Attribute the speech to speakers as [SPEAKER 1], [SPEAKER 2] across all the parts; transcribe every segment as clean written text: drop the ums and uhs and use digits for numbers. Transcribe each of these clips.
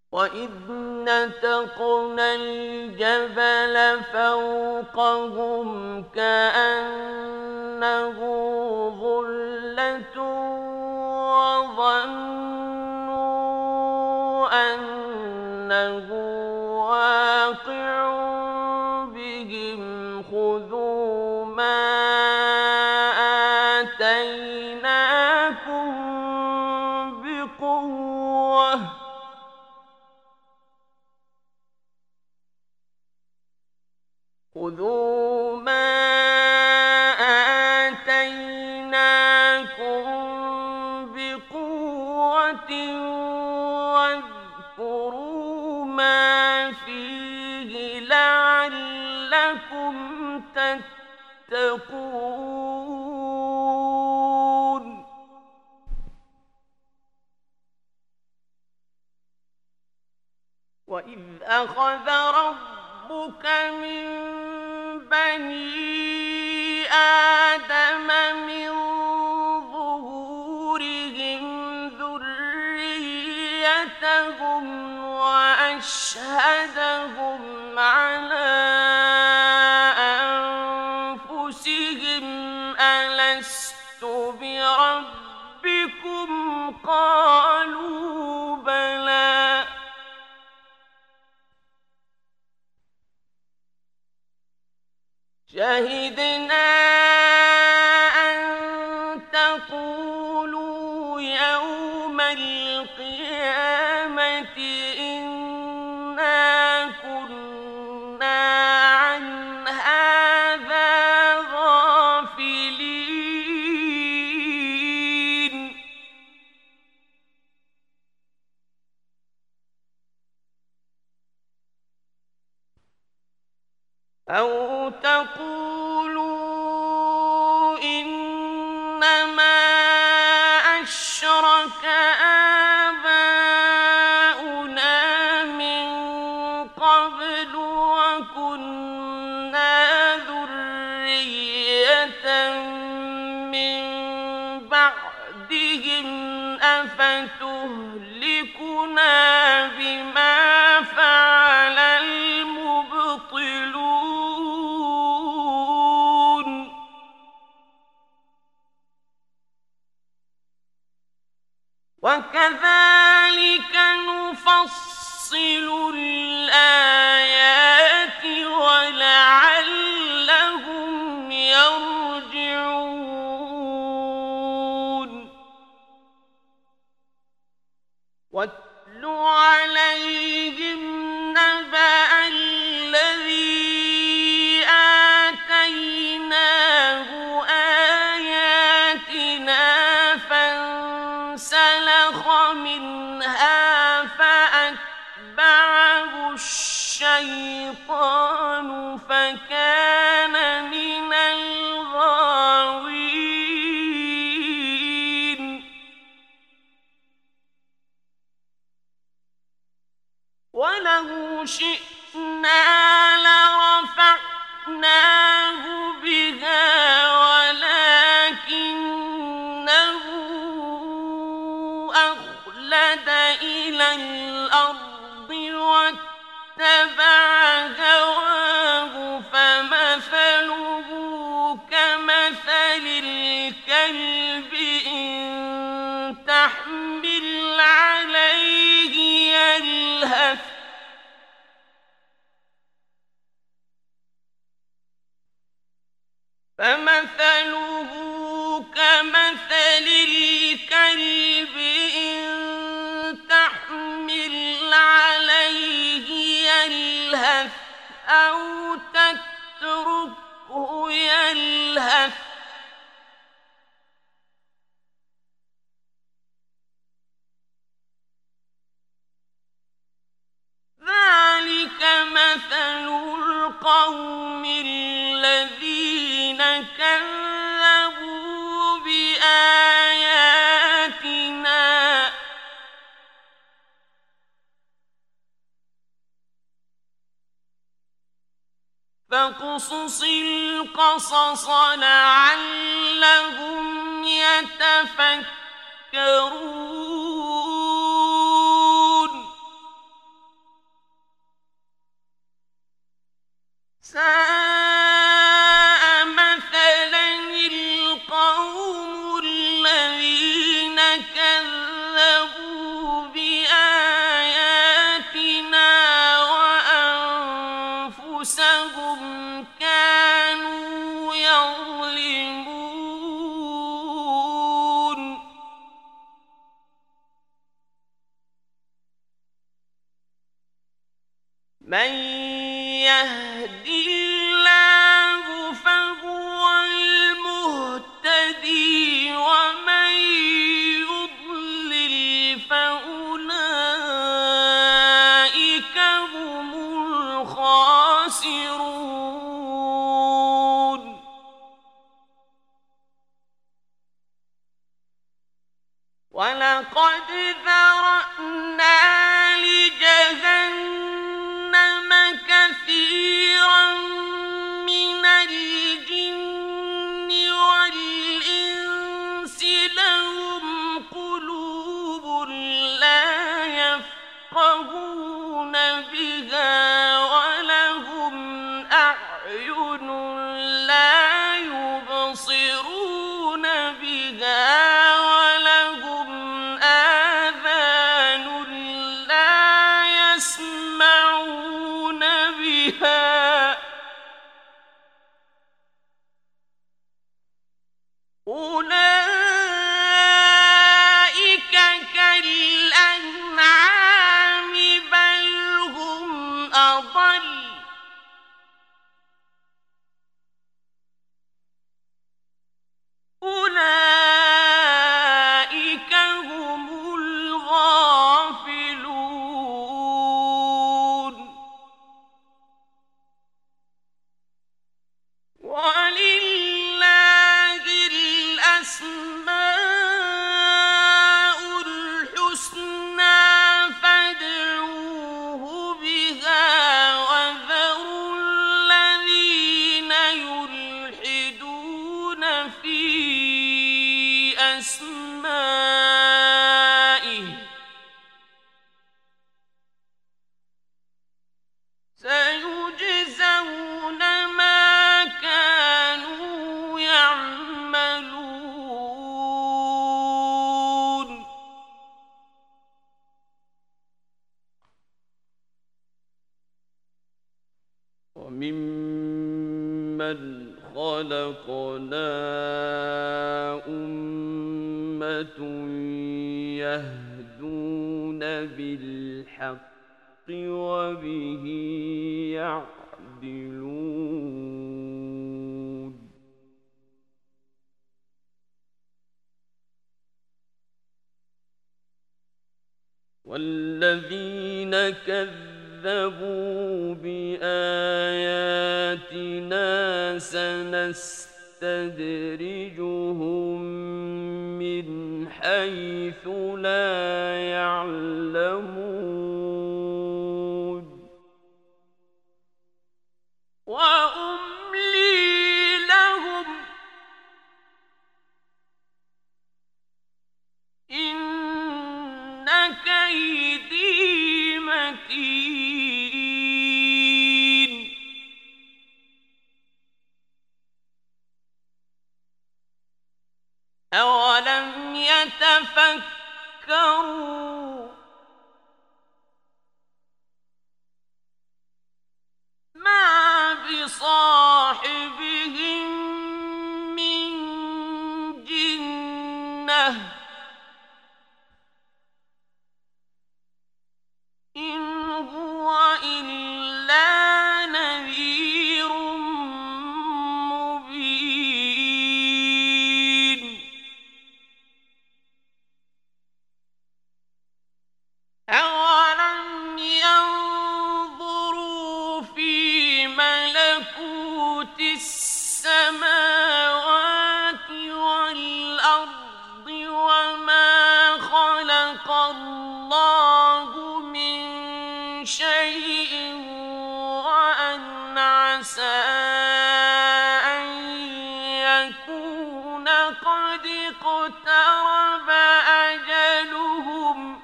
[SPEAKER 1] وَإِذْ نَتَقْنَا الْجَبَلَ فَوْقَهُمْ كَأَنَّهُ ظُلَّةٌ وَظَنُّوا أَنَّهُ وَاقِعٌ بِهِمْ خُذُوا مَا آتَيْنَاكُمْ بِقُوَّةٍ خُذُوا مَا آتَيْنَاكُمْ بِقُوَّةٍ وَاذْكُرُوا مَا فِيهِ لَعَلَّكُمْ تَتَّقُونَ وَإِذْ أَخَذَ رَبُّكَ مِن بَنِي آدَمَ مِن ظُهُورِهِمْ ذُرِّيَّتَهُمْ وَأَشْهَدَهُمْ عَلَىٰ أَنفُسِهِمْ أَلَسْتُ بِرَبِّكُمْ ۖ قَالُوا بَلَىٰ شَهِدْنَا أَن تَقُولُوا يَوْمَ الْقِيَامَةِ إِنَّا كُنَّا عَنْ هَٰذَا غَافِلِينَ أَوْ تَقُولُوا إِنَّمَا أَشْرَكَ آبَاؤُنَا مِن قَبْلُ وَكُنَّا ذُرِّيَّةً مِّن بَعْدِهِمْ أَفَتُهْلِكُنَا بِمَا فَعَلَ الْمُبْطِلُونَ وَكَذَٰلِكَ نُفَصِّلُ الْآيَاتِ وَلَعَلَّهُمْ يَرْجِعُونَ وَاتْلُ عَلَيْهِمْ نَبَأَ الَّذِي آتَيْنَاهُ آيَاتِنَا فَانسَلَخَ مِنْهَا فَأَتْبَعَهُ الشَّيْطَانُ فَكَانَ مِنَ الْغَاوِينَ وَلَوْ شِئْنَا لَرَفَعْنَاهُ بِهَا وَلَٰكِنَّهُ أَخْلَدَ إِلَى الْأَرْضِ وَاتَّبَعَ هَوَاهُ فَمَثَلُهُ كَمَثَلِ الْكَلْبِ إِن تَحْمِلْ عَلَيْهِ يَلْهَثْ أَوْ تَتْرُكْهُ يَلْهَث ذَلِكَ مَثَلُ الْقَوْمِ الَّذِينَ كَذَّبُوا بِآيَاتِنَا فَاقْصُصِ الْقَصَصَ لَعَلَّهُمْ يَتَفَكَّرُونَ ساء مثلا القوم الذين كذبوا بآياتنا وأنفسهم كانوا يظلمون من يهد الله فهو المهتدي ومن يضلل فأولئك هم الخاسرون ولقد ذرأنا لجهنم كثيرا من الجن والإنس لهم قلوب لا يفقهون بها ولهم أعين لا يبصرون بها ولهم آذان لا يسمعون بها أولئك كالأنعام بل هم أضل أولئك هم الغافلون ولله الأسماء الحسنى فادعوه بها وذروا الذين يلحدون في أسمائه سيجزون ما كانوا يعملون وممن خلقنا أمة يهدون بالحق وبه يعدلون والذين كذبوا بآياتنا سنستدرجهم من حيث لا يعلمون وأملي لهم إن كيدي متين أولم يتفكروا ما بصاحبهم من جنة إن هو إلا نذير مبين أولم ينظروا في ملكوت السماوات والأرض وما خلق الله من شيء وأن عسى أن يكون قد اقترب أجلهم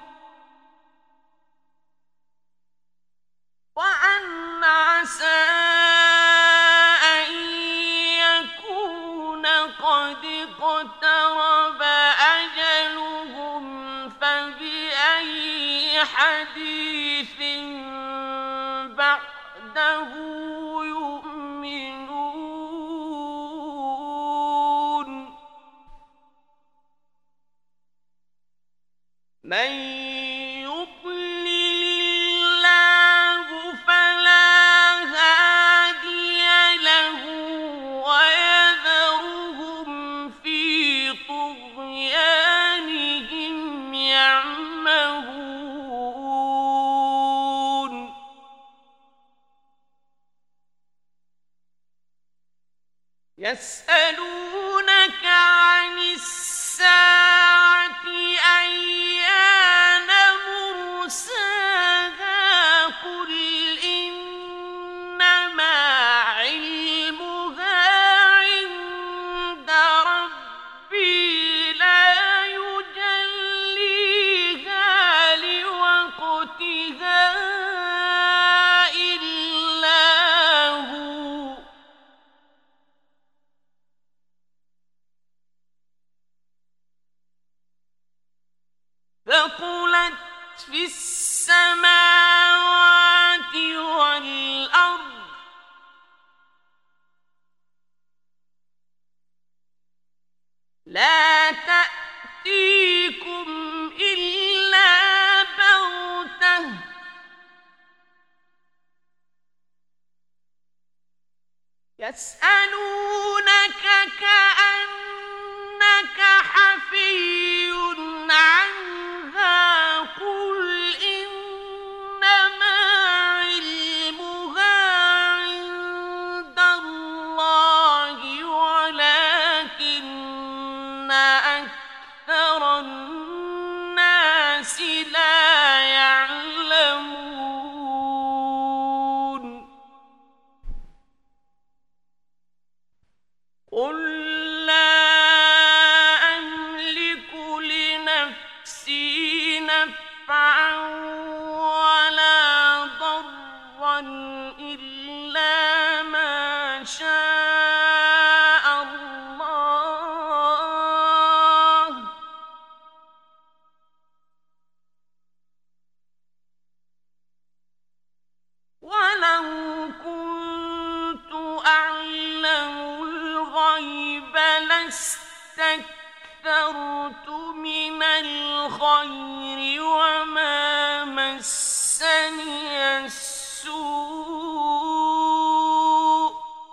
[SPEAKER 1] وأن عسى حديث بعده يؤمنون من يضلل الله فلا هادي له ويذرهم في طغيانهم يعمهون يسألونك عن الساعة أيان مرساها قل إنما علمها عند ربي لا يجليها لوقتها إلا هو ثقلت في السماوات والأرض لا تأتيكم إلا بغتة يسألونك كأنك حفي عنها قل إنما علمها عند الله ولكن أكثر الناس لا يعلمون قل لا أملك لنفسي نفعا ولا ضرا إلا ما شاء الله ولو كنت أعلم الغيب لاستكثرت من الخير وما مسني السوء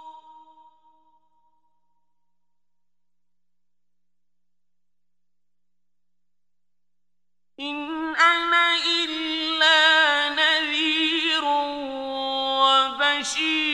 [SPEAKER 1] إن أنا إلا نذير وبشير